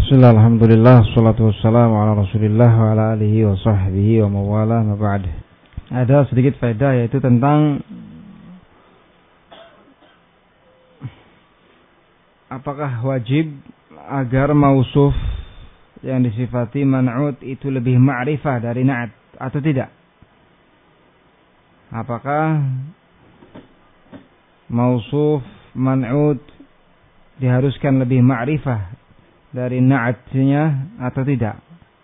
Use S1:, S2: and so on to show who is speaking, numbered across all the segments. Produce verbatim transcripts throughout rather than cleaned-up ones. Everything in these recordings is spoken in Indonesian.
S1: Bismillah, alhamdulillah, salatu wassalamu ala rasulillah wa ala alihi wa sahbihi wa mawala ma ba'd. Ada sedikit faedah yaitu tentang apakah wajib agar mausuf yang disifati man'ut itu lebih ma'rifah dari na'at atau tidak. Apakah mausuf man'ut diharuskan lebih ma'rifah dari na'atnya atau tidak.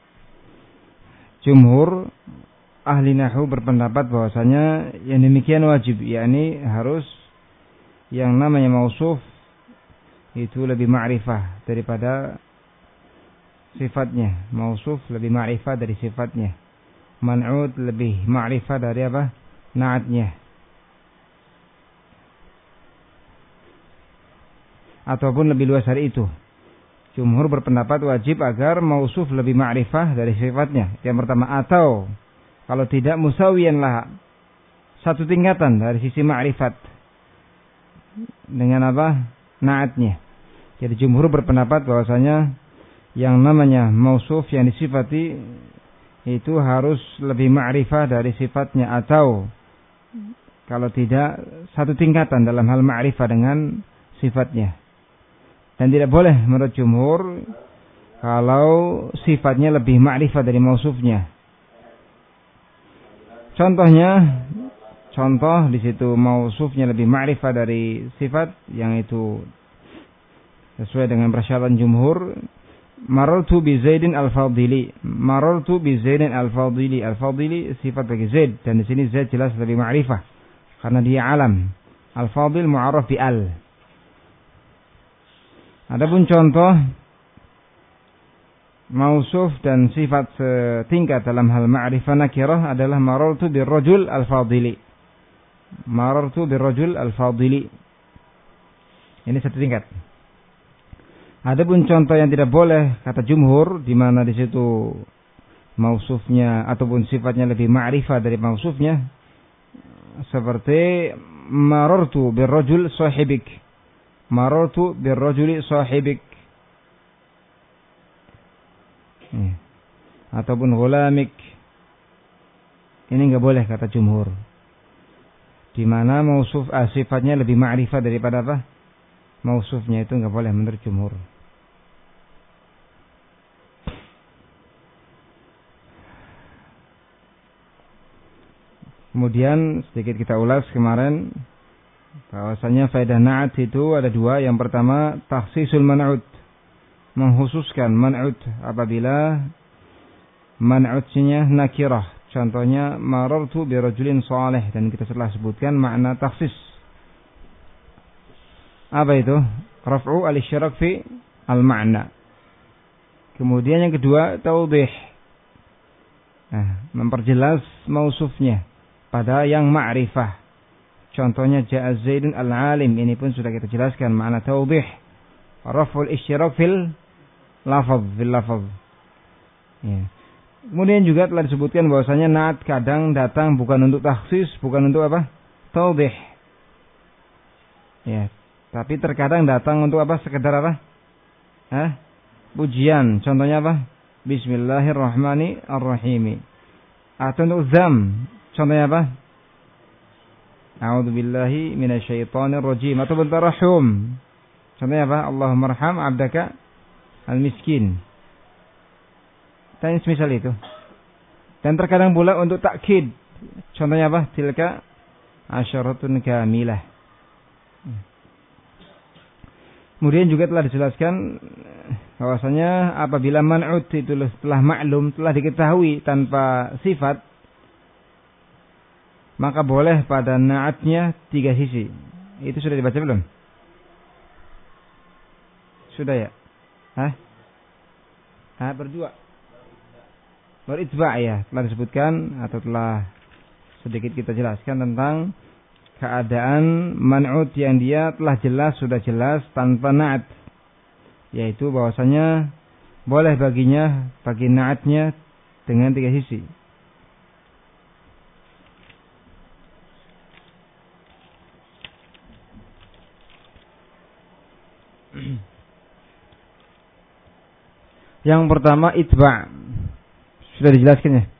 S1: Jumhur ahli nahwu berpendapat bahwasanya yang demikian wajib, yakni harus yang namanya mausuf itu lebih ma'rifah daripada sifatnya. Mausuf lebih ma'rifah dari sifatnya. Man'ut lebih ma'rifah dari apa? Na'atnya. Ataupun lebih luas dari itu. Jumhur berpendapat wajib agar mausuf lebih ma'rifah dari sifatnya. Yang pertama, atau kalau tidak musawiyan lah, satu tingkatan dari sisi ma'rifat dengan apa? Na'atnya. Jadi jumhur berpendapat bahwasanya yang namanya mausuf yang disifati itu harus lebih ma'rifah dari sifatnya, atau kalau tidak satu tingkatan dalam hal ma'rifah dengan sifatnya. Dan tidak boleh menurut jumhur kalau sifatnya lebih ma'rifah dari mausufnya. Contohnya, contoh di situ mausufnya lebih ma'rifah dari sifat, yang itu sesuai dengan persyaratan jumhur. Marartu bi Zaidin al-Fadili. Marartu bi Zaidin al-Fadili. Al-Fadili sifat bagi Zaid, dan di sini Zaid jelas lebih ma'rifah karena dia alam. Al-Fadil mu'arraf bi al. Adapun contoh mausuf dan sifat setingkat dalam hal ma'rifah nakirah adalah marartu birrajul al-fadili. Marartu birrajul al-fadili. Ini satu tingkat. Adapun contoh yang tidak boleh kata jumhur, di mana di situ mausufnya ataupun sifatnya lebih ma'rifah dari mausufnya, seperti marartu birrajul sahibik. Marartu birrajuli sahibik. Hmm. Ataupun ghulamik. Ini enggak boleh kata jumhur. Di mana mausuf ah, sifatnya lebih ma'rifah daripada apa? Mausufnya, itu enggak boleh menurut jumhur. Kemudian sedikit kita ulas kemarin bahwasanya faedah na'at itu ada dua. Yang pertama, takhsisul man'ut, menghususkan man'ut apabila man'utnya nakirah. Contohnya marartu birajulin salih, dan kita telah sebutkan makna takhsis. Apa itu? Raf'u al-isyraq fi al-ma'na. Kemudian yang kedua, tawdih. Nah, memperjelas mausufnya pada yang ma'rifah. Contohnya ja'a Zaidun al-alim, ini pun sudah kita jelaskan makna tawdih. Raf'ul isyraq fil lafaz, fil lafaz. Ya. Kemudian juga telah disebutkan bahwasanya na'at kadang datang bukan untuk takhsis, bukan untuk apa? Tawdih. Ya, tapi terkadang datang untuk apa? Sekedar apa? Hah? Pujian. Contohnya apa? Bismillahirrahmanirrahim. Atau untuk zam. Contohnya apa? A'udzu billahi minasyaitonir rajim. Atau bentarahum. Contohnya apa? Allahumma arham 'abdaka al-miskin. Dan semisal itu. Dan terkadang pula untuk takkid. Contohnya apa? Tilka asyaratun kamilah. Kemudian juga telah dijelaskan bahwasanya apabila man'ut itu telah maklum, telah diketahui tanpa sifat, maka boleh pada na'atnya tiga sisi. Itu sudah dibaca belum? Sudah ya? Hah? Hah, berdua. Beritba' ya, telah disebutkan atau telah sedikit kita jelaskan tentang keadaan man'ut yang dia telah jelas, sudah jelas tanpa na'at. Yaitu bahwasanya boleh baginya, bagi na'atnya dengan tiga sisi. Yang pertama itba'. Sudah dijelaskan ya?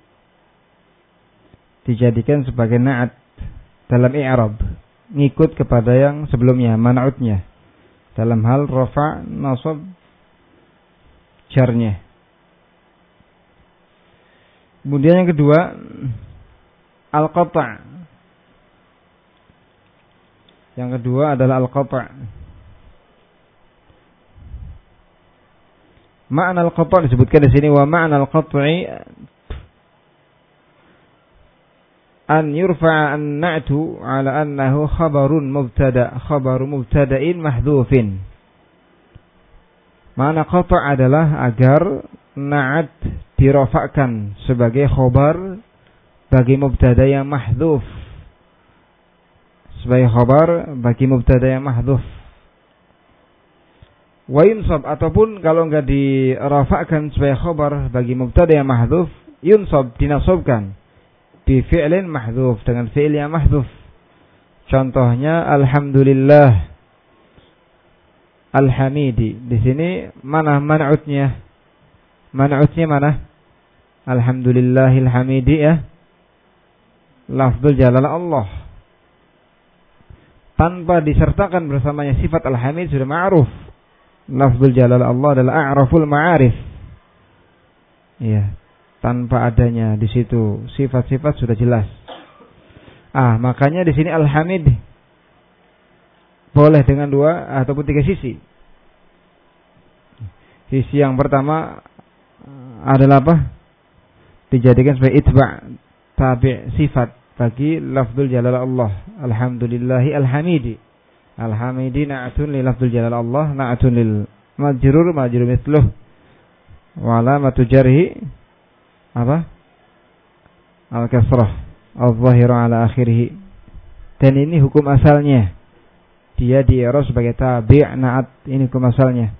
S1: Dijadikan sebagai na'at dalam i'rab, ngikut kepada yang sebelumnya, man'utnya. Dalam hal rafa, nasab, jarnya. Kemudian yang kedua, al-qata'. Yang kedua adalah al-qata'. Ma'na al-qata' disebutkan di sini, wa ma'na al-qat'i an yurfa'a an-na'tu 'ala annahu khabarun mubtada' khabaru mubtada'in mahdhufin. Ma'na qata' adalah agar na'at dirafa'kan sebagai khabar bagi mubtada' yang mahdhuf. Sebagai khabar bagi mubtada' yang mahdhuf. Wa yunsab, ataupun kalau enggak dirafa'kan sebagai khabar bagi mubtada' yang mahdhuf, yunsab, dinasabkan bi fi'lin mahdhuf, dengan fi'il yang mahdhuf. Contohnya alhamdulillah alhamidi. Di sini mana man'utnya? Man'utnya mana? Alhamdulillahil hamidi ya. Lafzul jalalah Allah. Tanpa disertakan bersamanya sifat al-hamid sudah ma'ruf. Lafzul jalalah Allah adalah a'raful ma'arif. Iya. Tanpa adanya di situ sifat-sifat sudah jelas. Ah, makanya di sini al-hamid boleh dengan dua ataupun tiga sisi. Sisi yang pertama adalah apa? Dijadikan sebagai itba', tabi' sifat bagi lafzul jalalah Allah. Alhamdulillahi alhamidi. Alhamidi na'atun li lafzul jalalah Allah, na'atun lil majrur majrur mithluh. Wa alamatu jarhi apa? Al-kasrah al-zahiru ala akhirih. Dan ini hukum asalnya. Dia di i'rab sebagai tabi' na'at. Ini hukum asalnya.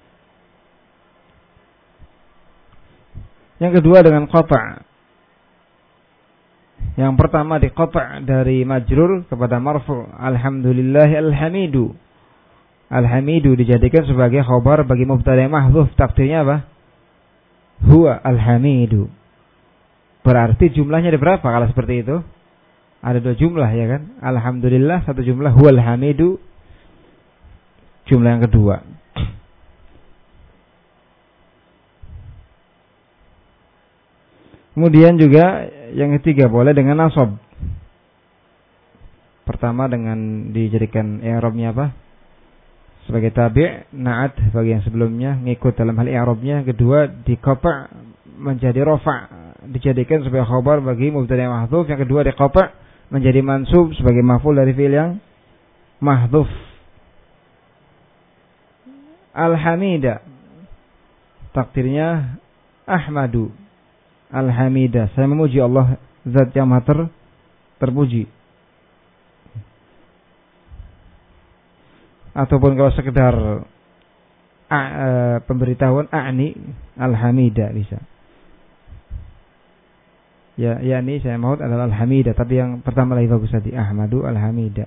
S1: Yang kedua dengan qata'. Yang pertama di qata' dari majrur kepada marfu'. Alhamdulillahi alhamidu. Alhamidu dijadikan sebagai khabar bagi mubtada' mahdhuf. Takdirnya apa? Huwa alhamidu. Berarti jumlahnya ada berapa kalau seperti itu? Ada dua jumlah ya kan? Alhamdulillah satu jumlah, huwal hamidu jumlah yang kedua. Kemudian juga yang ketiga boleh dengan nasab. Pertama dengan dijadikan i'rabnya apa? Sebagai tabi', na'at bagi yang sebelumnya, ngikut dalam hal i'rabnya. Kedua di qata' menjadi rafa', dijadikan sebagai khabar bagi mubtada' mahdhuf. Yang kedua di qata' menjadi mansub sebagai maf'ul dari fi'il yang mahdhuf. Alhamida, takdirnya ahmadu. Alhamida, saya memuji Allah, zat yang maha ter, terpuji. Ataupun kalau sekedar a, e, pemberitahuan a'ni alhamida bisa. Ya, yakni saya maut adalah alhamida, tapi yang pertama lagi bagus tadi ahmadu alhamida.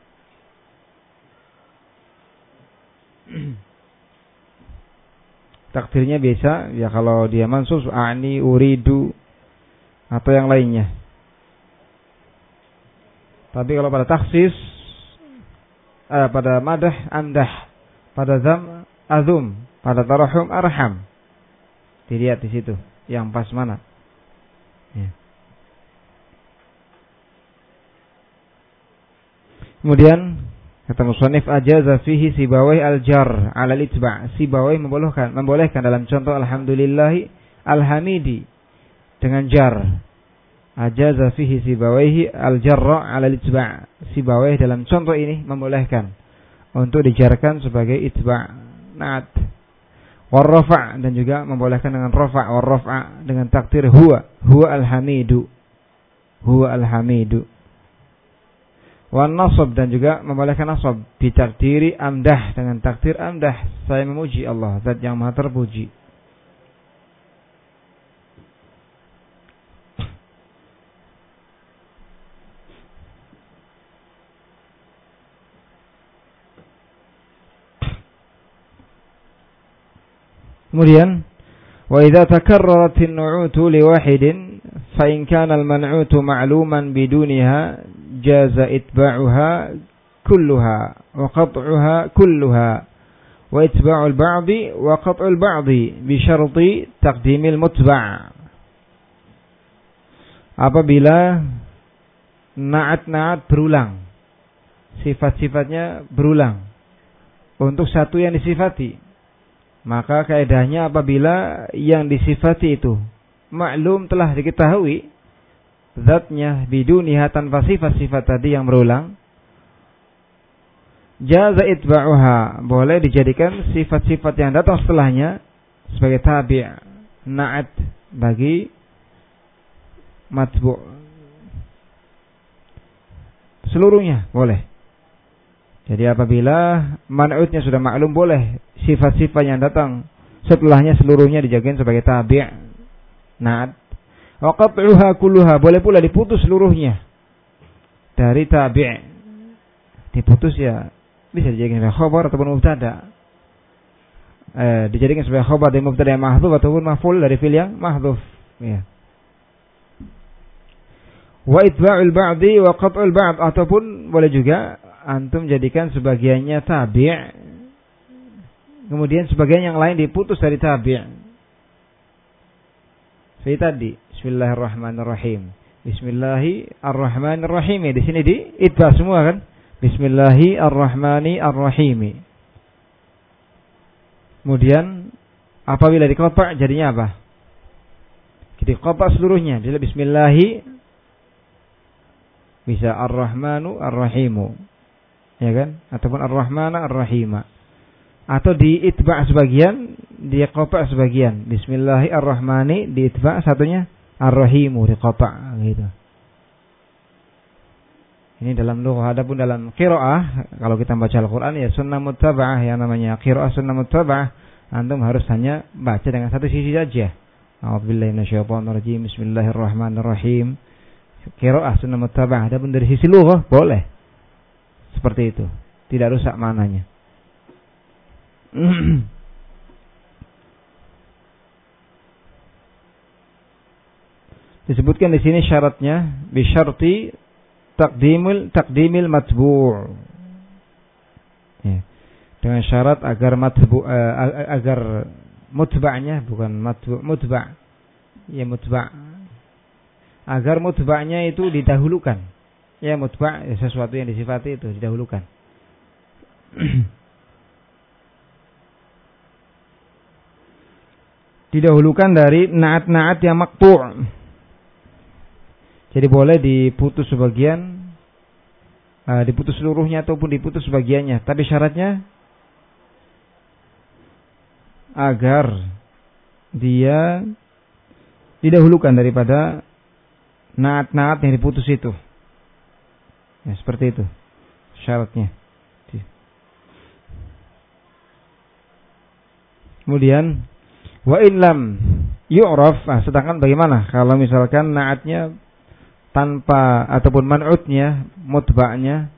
S1: Takdirnya biasa ya kalau dia mansub a'ni uridu atau yang lainnya. Tapi kalau pada taksis eh, pada madah amdah, pada zam azum, pada tarahum arham. Dilihat di situ yang pas mana. Ya. Kemudian kata musannif ajaza fihi sibawai al-jar 'ala al-itba'. Sibawai membolehkan membolehkan dalam contoh alhamdulillahi alhamidi dengan jar. Ajaza fihi sibawaihi al-jarra 'ala al-itba'. Sibawai dalam contoh ini membolehkan untuk dijarkan sebagai itba' na'at. War rafa' dan juga membolehkan dengan rafa' war rafa' dengan takdir huwa huwa al-hamidu. Huwa al-hamidu. Wan nasab dan juga membolehkan nasab ditakdiri amdah dengan takdir amdah, saya memuji Allah zat yang maha terpuji. Kemudian wa idza takarrarat an-nu'utu li wahidin fa in kana al-man'utu ma'luman bidunha jaza itba'uha kulluha wa qat'uha kulluha wa itba'u al-ba'di wa qat'u al-ba'di bi syarti taqdimil mutba'. Apabila na'at-na'at berulang, sifat-sifatnya berulang untuk satu yang disifati, maka kaidahnya apabila yang disifati itu maklum telah diketahui zatnya biduniha tanpa sifat-sifat tadi yang berulang, jaza itba'uha, boleh dijadikan sifat-sifat yang datang setelahnya sebagai tabi' na'at bagi matbu'. Seluruhnya boleh. Jadi apabila man'utnya sudah maklum, boleh sifat-sifat yang datang setelahnya seluruhnya dijadikan sebagai tabi' na'at. Wa qat'uha kulluha, boleh pula diputus seluruhnya dari tabi'. Diputus ya bisa dijadikan sebagai khabar ataupun mubtada. Eh, dijadikan sebagai khabar dari mubtada yang mahdhuf ataupun maf'ul dari fi'il yang mahdhuf. Ya. Wa itba'ul ba'di wa qat'ul ba'd, ataupun boleh juga antum jadikan sebagiannya tabi', kemudian sebagian yang lain diputus dari tabi'. Seperti tadi, Bismillahirrahmanirrahim. Bismillahirrahmanirrahim. Di sini di itba' semua kan? Bismillahirrahmanirrahim. Kemudian apabila dikotak jadinya apa? Dikotak seluruhnya. Jadi Bismillahi bisa Ar-Rahmanu Ar-Rahimu, ya kan? Ataupun Ar-Rahmana Ar-Rahima. Atau diitba' sebagian, diqata' sebagian. Bismillahirrahmani diitba' satunya Ar-Rahimu diqata' gitu. Ini dalam lugah. Adapun dalam qiraah, kalau kita baca Al-Qur'an ya sunnah muttaba'ah, yang namanya qiraah sunnah muttaba'ah, antum harus hanya baca dengan satu sisi saja. A'udzubillahi minasyaitonir rajim. Bismillahirrahmanirrahim. Qiraah sunnah muttaba'ah. Adapun dari sisi lugah boleh seperti itu, tidak rusak maknanya. Disebutkan di sini syaratnya bi syarti taqdimul taqdimil matbu'. Ya. Dengan syarat agar matbu' uh, agar mutba'nya bukan matbu' mutba'. Ya mutba'. Agar mutba'nya itu didahulukan. Ya mutba' ya, sesuatu yang disifati itu didahulukan. Didahulukan dari na'at-na'at yang maqtu'. Jadi boleh diputus sebagian, uh, diputus seluruhnya ataupun diputus sebagiannya. Tapi syaratnya agar dia didahulukan daripada naat-naat yang diputus itu. Ya, seperti itu syaratnya. Kemudian wa in lam yu'raf, nah, sedangkan bagaimana kalau misalkan naatnya tanpa ataupun man'utnya, mutba'nya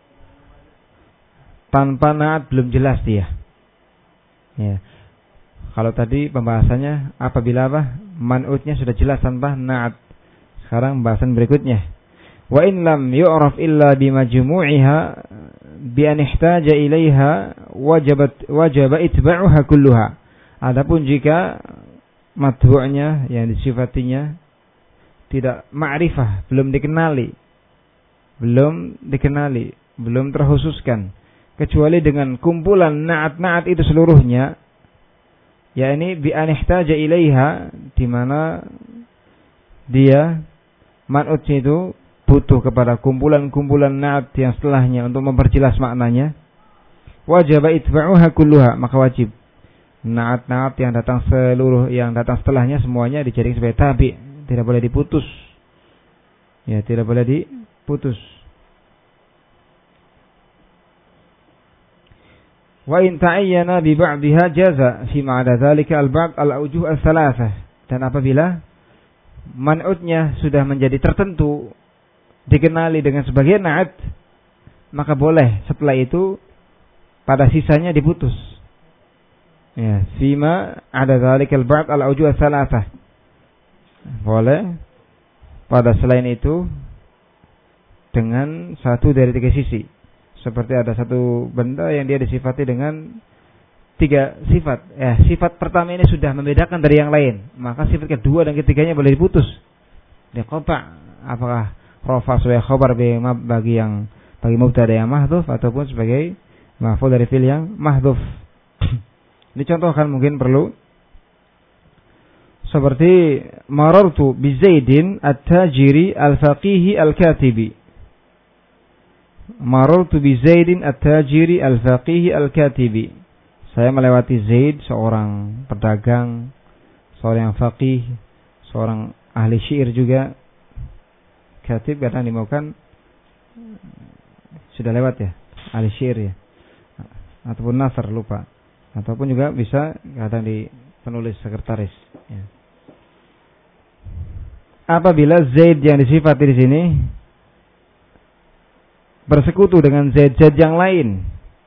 S1: tanpa naat belum jelas dia. Ya. Kalau tadi pembahasannya apabila apa? Man'utnya sudah jelas tanpa naat. Sekarang pembahasan berikutnya. Wa in lam yu'raf illa bimajmu'iha bi an ihtaja ilaiha wajibat wajib itba'uha kulluha. Adapun jika matbu'nya yang disifatinya tidak ma'rifah, belum dikenali, belum dikenali, belum terkhususkan, kecuali dengan kumpulan na'at-na'at itu seluruhnya, yakni bi an ihtaja ilaiha, di mana dia man'utnya itu butuh kepada kumpulan-kumpulan na'at yang setelahnya untuk memperjelas maknanya, wajib itba'uha kulluha, maka wajib na'at-na'at yang datang seluruh yang datang setelahnya semuanya dijadikan sebagai tabi', tidak boleh diputus. Ya, tidak boleh diputus. Wa in ta'ayyana bi ba'dihha jaza fi ma'ada dzalika al-ba'd al-awjuh al-thalathah. Dan apabila man'utnya sudah menjadi tertentu, dikenali dengan sebagian na'at, maka boleh setelah itu pada sisanya diputus. Ya, fima ada zalikal ba'd al-aujuh ats-tsalatsah. Boleh pada selain itu dengan satu dari tiga sisi. Seperti ada satu benda yang dia disifati dengan tiga sifat. Ya, sifat pertama ini sudah membedakan dari yang lain, maka sifat kedua dan ketiganya boleh diputus. Dia qata', apakah rafa sebagai khabar bagi yang bagi mubtada yang mahdhuf ataupun sebagai maf'ul dari fi'il yang mahdhuf. Dicontohkan mungkin perlu seperti marartu bi Zaidin at-tajiri al-faqihi al-katibi. Marartu bi Zaidin at-tajiri al-faqihi al-katibi. Saya melewati Zaid, seorang pedagang, seorang yang faqih, seorang ahli syair juga. Katib kadang dimaukan sudah lewat ya, ahli syair ya. Ataupun nasr, lupa. Ataupun juga bisa kadang di penulis sekretaris ya. Apabila Zaid yang disifati di sini bersekutu dengan Zaid-Zaid yang lain,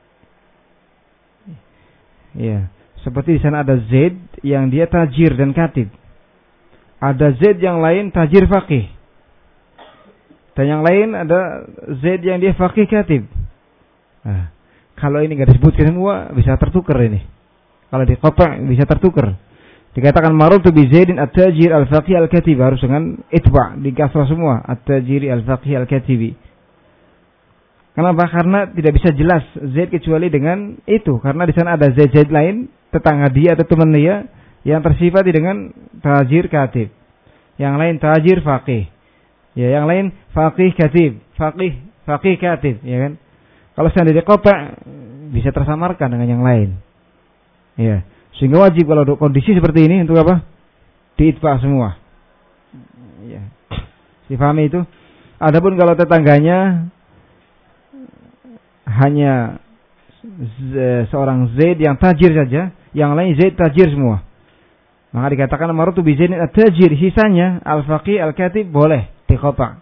S1: ya, seperti di sana ada Zaid yang dia tajir dan katib, ada Zaid yang lain tajir faqih, dan yang lain ada Zaid yang dia faqih katib. Nah, kalau ini nggak disebutkan semua bisa tertukar ini. Kalau di qata' bisa tertukar. Dikatakan marartu bi Zaidin at-tajir al-faqih al-katib, harus dengan itba' di kasrah semua, at-tajiri al-faqih al-katibi. Kenapa? Karena tidak bisa jelas Zaid kecuali dengan itu, karena di sana ada Zaid-Zaid lain, tetangga dia atau teman dia yang tersifati dengan tajir katib. Yang lain tajir faqih. Ya, yang lain faqih katib, faqih faqih katib, ya kan? Kalau seandainya qata' bisa tersamarkan dengan yang lain. Ya, sehingga wajib kalau kondisi seperti ini untuk apa? Diitba' semua. Ya. Difahami itu? Adapun kalau tetangganya hanya seorang Zaid yang tajir saja, yang lain Zaid tajir semua, maka dikatakan marartu bi Zaidin at-tajir, sisanya al-faqih al-katib boleh di qata'.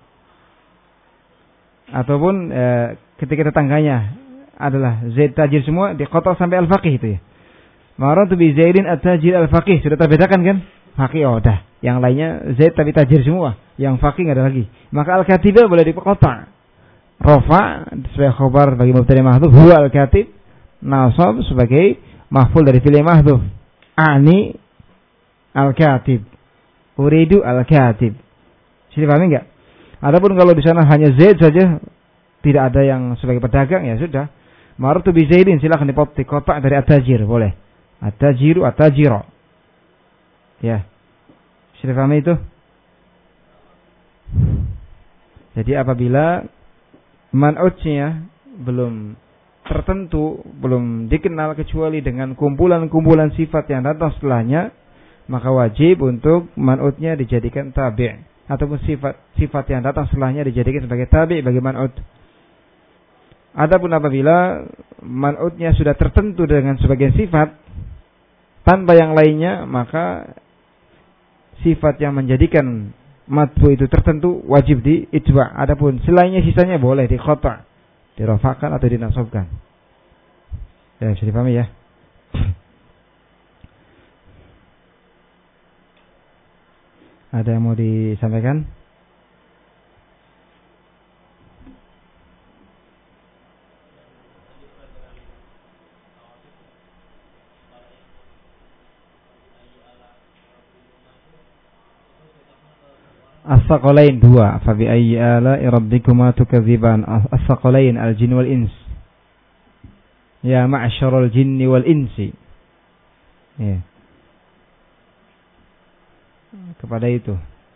S1: Ataupun e, ketika tetangganya adalah Zaid tajir semua, di qata' sampai al-faqih itu ya. Marartu bi Zaidin at-tajir al-faqih, sudah terbedakan kan? Faqih, oh dah. Yang lainnya Zaid tapi tajir semua, yang faqih enggak ada lagi. Maka al-katib boleh di qata'. Rafa sebagai khabar bagi mubtada mahdhuf, huwa al-katib. Nasab sebagai maf'ul dari fi'il mahdhuf, ani al-katib, uridu al-katib. Sudah paham enggak? Adapun kalau di sana hanya Zaid saja, tidak ada yang sebagai pedagang, ya sudah. Marartu bi Zaidin, silakan dipot di qata' dari at-tajir, boleh. At-tajiru at-tajira. Ya. Sudah paham itu? Jadi apabila man'utnya belum tertentu, belum dikenal kecuali dengan kumpulan-kumpulan sifat yang datang setelahnya, maka wajib untuk man'utnya dijadikan tabi', ataupun sifat-sifat yang datang setelahnya dijadikan sebagai tabi' bagi man'ut. Adapun apabila man'utnya sudah tertentu dengan sebagian sifat tanpa yang lainnya, maka sifat yang menjadikan matbu itu tertentu wajib di itba'. Adapun selainnya sisanya boleh di qata', dirafakan atau dinasabkan. Ya, bisa dipahami ya. Ada yang mau disampaikan? As-saqalain dua, fa bi ayyi ala'i rabbikuma tukadziban. As-saqalain al-jin wal ins. Ya ma'syaral jinni wal insi. Ya. Kepada itu.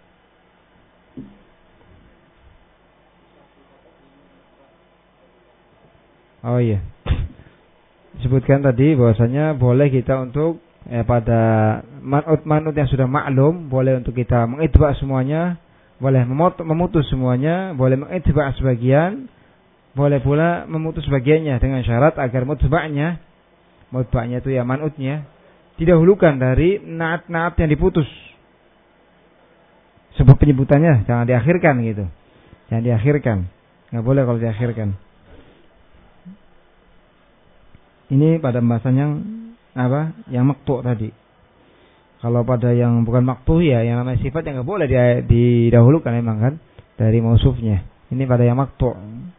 S1: Oh iya. Disebutkan tadi bahwasanya boleh kita untuk eh, pada manut-manut yang sudah maklum, boleh untuk kita mengitba' semuanya, boleh memutus semuanya, boleh mengitba' sebagian, boleh pula memutus sebagiannya dengan syarat agar mutba'nya, mutba'nya itu ya manutnya, didahulukan dari naat-naat yang diputus. Sebab penyebutannya jangan diakhirkan gitu. Jangan diakhirkan. Enggak boleh kalau diakhirkan. Ini pada pembahasan yang apa? Yang maqtu' tadi. Kalau pada yang bukan maqtu' ya yang namanya sifat yang enggak boleh dia didahulukan memang kan dari mausufnya. Ini pada yang maqtu'.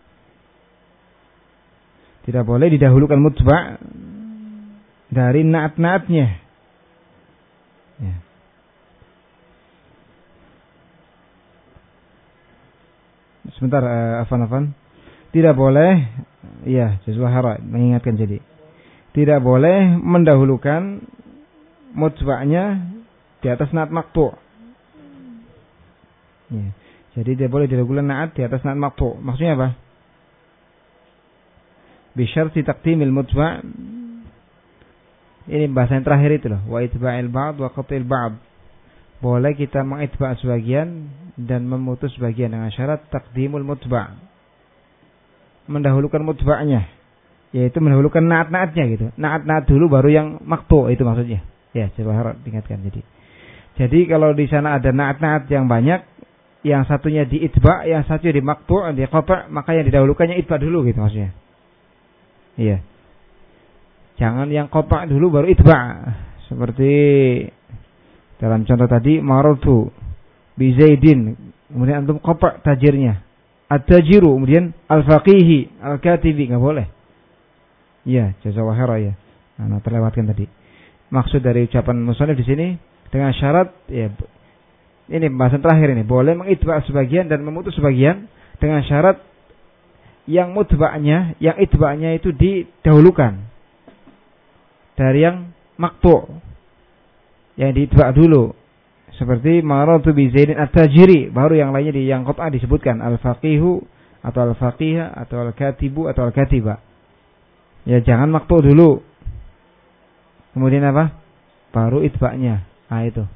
S1: Tidak boleh didahulukan mutba' dari naat-naatnya. Ya. Sebentar, uh, afan-afan. Tidak boleh, ya, Jazwahara mengingatkan jadi. Tidak boleh mendahulukan mutba'nya di atas naat maqtu'. Ya. Jadi tidak boleh didahulukan naat di atas naat maqtu'. Maksudnya apa? Bisyarti taqdimil mutba'. Ini bahasa yang terakhir itu loh. Wa itba'il ba'd wa qat'il ba'd. Boleh kita mengitba' sebagian dan memutus sebagian dengan syarat taqdimul mutba'. Mendahulukan mutba'nya, yaitu mendahulukan naat-naatnya gitu. Naat-naat dulu baru yang maqtu' itu maksudnya. Ya, coba harap diingatkan jadi. Jadi kalau di sana ada naat-naat yang banyak, yang satunya di itba', yang satunya di maqtu', di qata', maka yang didahulukannya itba' dulu gitu maksudnya. Iya. Jangan yang qata' dulu baru itba'. Seperti dalam contoh tadi, marartu bi Zaidin, kemudian antum qata' tajirnya. At-tajiru, kemudian al-faqihi, al-katibi, enggak boleh. Iya, jazakallahu khairan ya. Nah, terlewatkan tadi. Maksud dari ucapan musannif di sini dengan syarat ya ini pembahasan terakhir ini, boleh mengitba' sebagian dan memutus sebagian dengan syarat yang mutba'nya, yang itba'nya itu didahulukan dari yang maqtu'. Yang diitba' dulu. Seperti marartu bi Zaidin at-tajiri, baru yang lainnya di yang qat'ah disebutkan al-faqihu atau al-faqiha atau al-katibu atau al-katiba. Ya jangan maqtu' dulu. Kemudian apa? Baru itba'nya. Nah itu.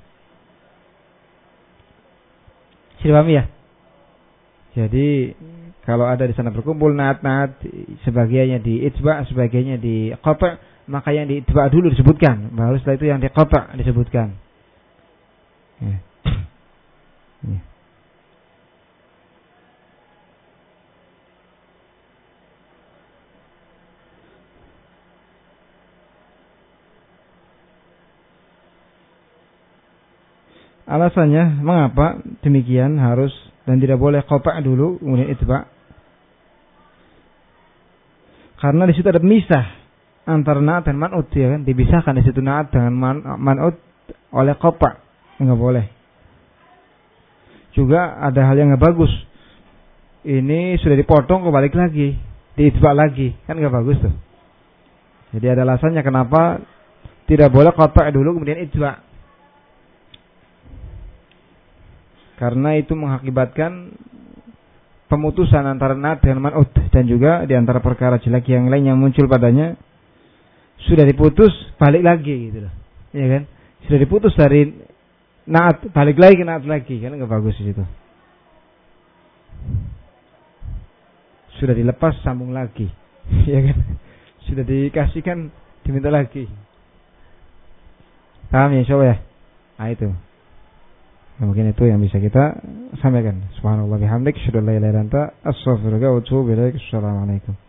S1: Sudah paham ya? Jadi kalau ada di sana berkumpul naat-naat, sebagiannya di itba', sebagiannya di qata', maka yang di itba' dulu disebutkan, baru setelah itu yang di qata' disebutkan. Ya. Ya. Alasannya mengapa demikian harus dan tidak boleh qata' dulu kemudian itba'? Karena di situ ada misah antara naat dan man'ut ya kan, dipisahkan di situ naat dengan man'ut oleh qata'. Enggak boleh. Juga ada hal yang enggak bagus. Ini sudah dipotong kebalik lagi, diitba' lagi, kan enggak bagus tuh. Jadi ada alasannya kenapa tidak boleh qata' dulu kemudian itba'. Karena itu mengakibatkan pemutusan antara naat dengan man'ut, dan juga di antara perkara jelek yang lain yang muncul padanya sudah diputus balik lagi gitu loh. Iya kan? Sudah diputus dari naat, balik lagi ke naat lagi, kan enggak bagus di situ. Sudah dilepas sambung lagi. Ya kan? Sudah dikasihkan diminta lagi. Paham ya, coba ya? Nah itu. Nah, mungkin itu yang bisa kita sampaikan. Subhanallah bihamdik, asyhadu an la ilaha illa anta, astaghfiruka wa atubu ilaik. Assalamualaikum.